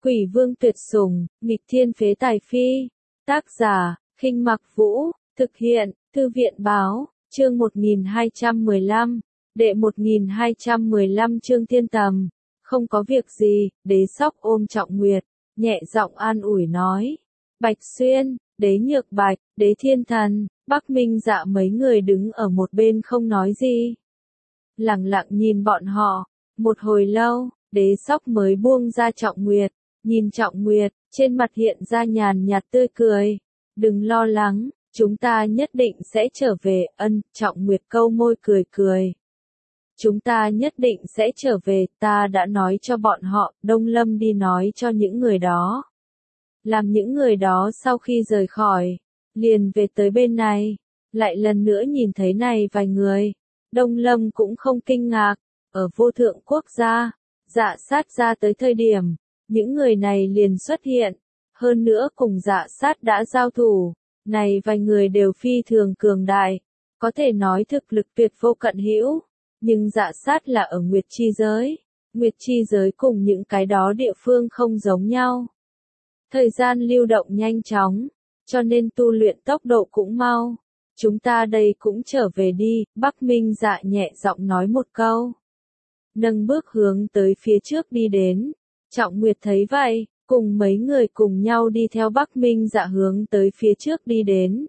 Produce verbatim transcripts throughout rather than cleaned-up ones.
Quỷ vương tuyệt sủng, nghịch thiên phế tài phi. Tác giả, Khinh Mặc Vũ, thực hiện, Thư viện báo, chương một nghìn hai trăm mười lăm, đệ một nghìn hai trăm mười lăm chương thiên tầm. Không có việc gì, Đế Sóc ôm Trọng Nguyệt, nhẹ giọng an ủi nói. Bạch Xuyên, Đế Nhược Bạch, Đế Thiên Thần, Bắc Minh Dạ mấy người đứng ở một bên không nói gì. Lặng lặng nhìn bọn họ, một hồi lâu, Đế Sóc mới buông ra Trọng Nguyệt, nhìn Trọng Nguyệt, trên mặt hiện ra nhàn nhạt tươi cười. Đừng lo lắng, chúng ta nhất định sẽ trở về. Ân, Trọng Nguyệt câu môi cười cười. Chúng ta nhất định sẽ trở về, ta đã nói cho bọn họ, Đông Lâm đi nói cho những người đó. Làm những người đó sau khi rời khỏi, liền về tới bên này, lại lần nữa nhìn thấy này vài người. Đông Lâm cũng không kinh ngạc, ở vô thượng quốc gia, Dạ Sát ra tới thời điểm, những người này liền xuất hiện, hơn nữa cùng Dạ Sát đã giao thủ, này vài người đều phi thường cường đại, có thể nói thực lực tuyệt vô cận hữu, nhưng Dạ Sát là ở Nguyệt Chi giới, Nguyệt Chi giới cùng những cái đó địa phương không giống nhau. Thời gian lưu động nhanh chóng, cho nên tu luyện tốc độ cũng mau. Chúng ta đây cũng trở về đi, Bắc Minh Dạ nhẹ giọng nói một câu. Nâng bước hướng tới phía trước đi đến. Trọng Nguyệt thấy vậy, cùng mấy người cùng nhau đi theo Bắc Minh Dạ hướng tới phía trước đi đến.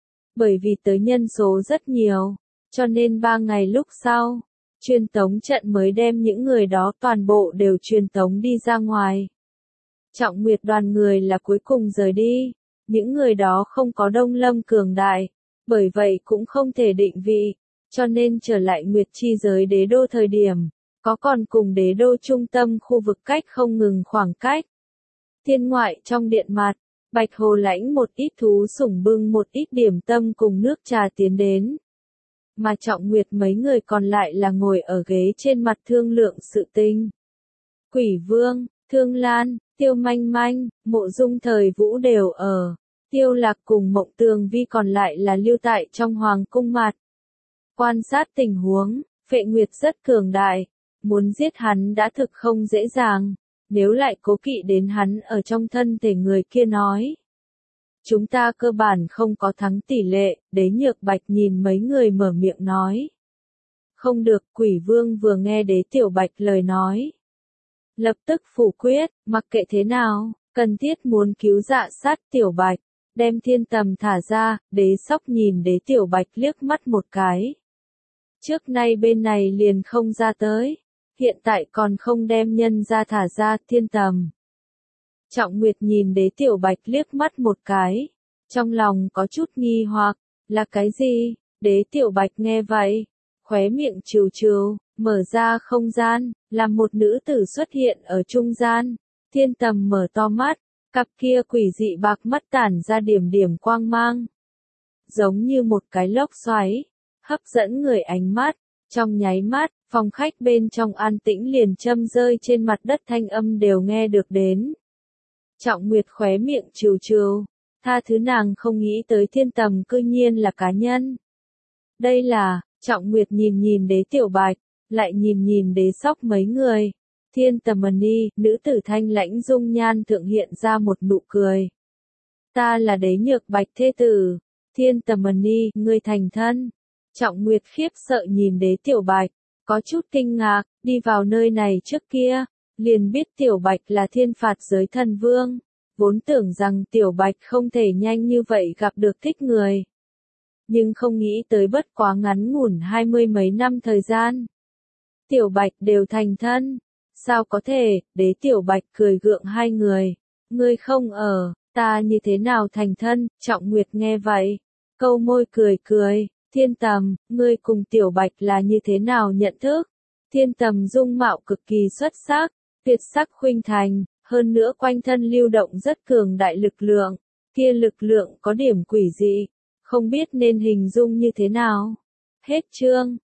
Bởi vì tới nhân số rất nhiều, cho nên ba ngày lúc sau, truyền tống trận mới đem những người đó toàn bộ đều truyền tống đi ra ngoài. Trọng Nguyệt đoàn người là cuối cùng rời đi, những người đó không có Đông Lâm cường đại, bởi vậy cũng không thể định vị, cho nên trở lại Nguyệt Chi giới đế đô thời điểm, có còn cùng đế đô trung tâm khu vực cách không ngừng khoảng cách. Thiên ngoại trong điện mặt, Bạch Hồ lãnh một ít thú sủng bưng một ít điểm tâm cùng nước trà tiến đến. Mà Trọng Nguyệt mấy người còn lại là ngồi ở ghế trên mặt thương lượng sự tình. Quỷ Vương, Thương Lan, Tiêu Manh Manh, Mộ Dung Thời Vũ đều ở. Tiêu Lạc cùng Mộng Tường Vi còn lại là lưu tại trong hoàng cung mặt. Quan sát tình huống, Phệ Nguyệt rất cường đại, muốn giết hắn đã thực không dễ dàng, nếu lại cố kỵ đến hắn ở trong thân thể người kia nói. Chúng ta cơ bản không có thắng tỷ lệ, Đế Nhược Bạch nhìn mấy người mở miệng nói. Không được, Quỷ Vương vừa nghe Đế Tiểu Bạch lời nói. Lập tức phủ quyết, mặc kệ thế nào, cần thiết muốn cứu Dạ Sát Tiểu Bạch, đem thiên tầm thả ra. Đế Sóc nhìn Đế Tiểu Bạch liếc mắt một cái. Trước nay bên này liền không ra tới, hiện tại còn không đem nhân ra thả ra thiên tầm. Trọng Nguyệt nhìn Đế Tiểu Bạch liếc mắt một cái, trong lòng có chút nghi hoặc, là cái gì? Đế Tiểu Bạch nghe vậy, khóe miệng trừ trừ, mở ra không gian, làm một nữ tử xuất hiện ở trung gian. Thiên tầm mở to mắt, cặp kia quỷ dị bạc mắt tản ra điểm điểm quang mang, giống như một cái lốc xoáy, hấp dẫn người ánh mắt. Trong nháy mắt, phòng khách bên trong an tĩnh liền châm rơi trên mặt đất thanh âm đều nghe được đến. Trọng Nguyệt khóe miệng trừ trừ, tha thứ nàng không nghĩ tới thiên tầm cư nhiên là cá nhân. Đây là, Trọng Nguyệt nhìn nhìn Đế Tiểu Bạch, lại nhìn nhìn Đế Sóc mấy người. Thiên tầm ni, nữ tử thanh lãnh dung nhan thượng hiện ra một nụ cười. Ta là Đế Nhược Bạch thê tử. Thiên tầm ni, ngươi thành thân. Trọng Nguyệt khiếp sợ nhìn Đế Tiểu Bạch, có chút kinh ngạc, đi vào nơi này trước kia, liền biết Tiểu Bạch là thiên phạt giới thần vương, vốn tưởng rằng Tiểu Bạch không thể nhanh như vậy gặp được thích người. Nhưng không nghĩ tới bất quá ngắn ngủn hai mươi mấy năm thời gian. Tiểu Bạch đều thành thân, sao có thể? Đế Tiểu Bạch cười gượng hai người, ngươi không ở, ta như thế nào thành thân? Trọng Nguyệt nghe vậy, câu môi cười cười. Thiên tầm, ngươi cùng Tiểu Bạch là như thế nào nhận thức? Thiên tầm dung mạo cực kỳ xuất sắc, tuyệt sắc khuynh thành, hơn nữa quanh thân lưu động rất cường đại lực lượng, kia lực lượng có điểm quỷ dị, không biết nên hình dung như thế nào. Hết chương.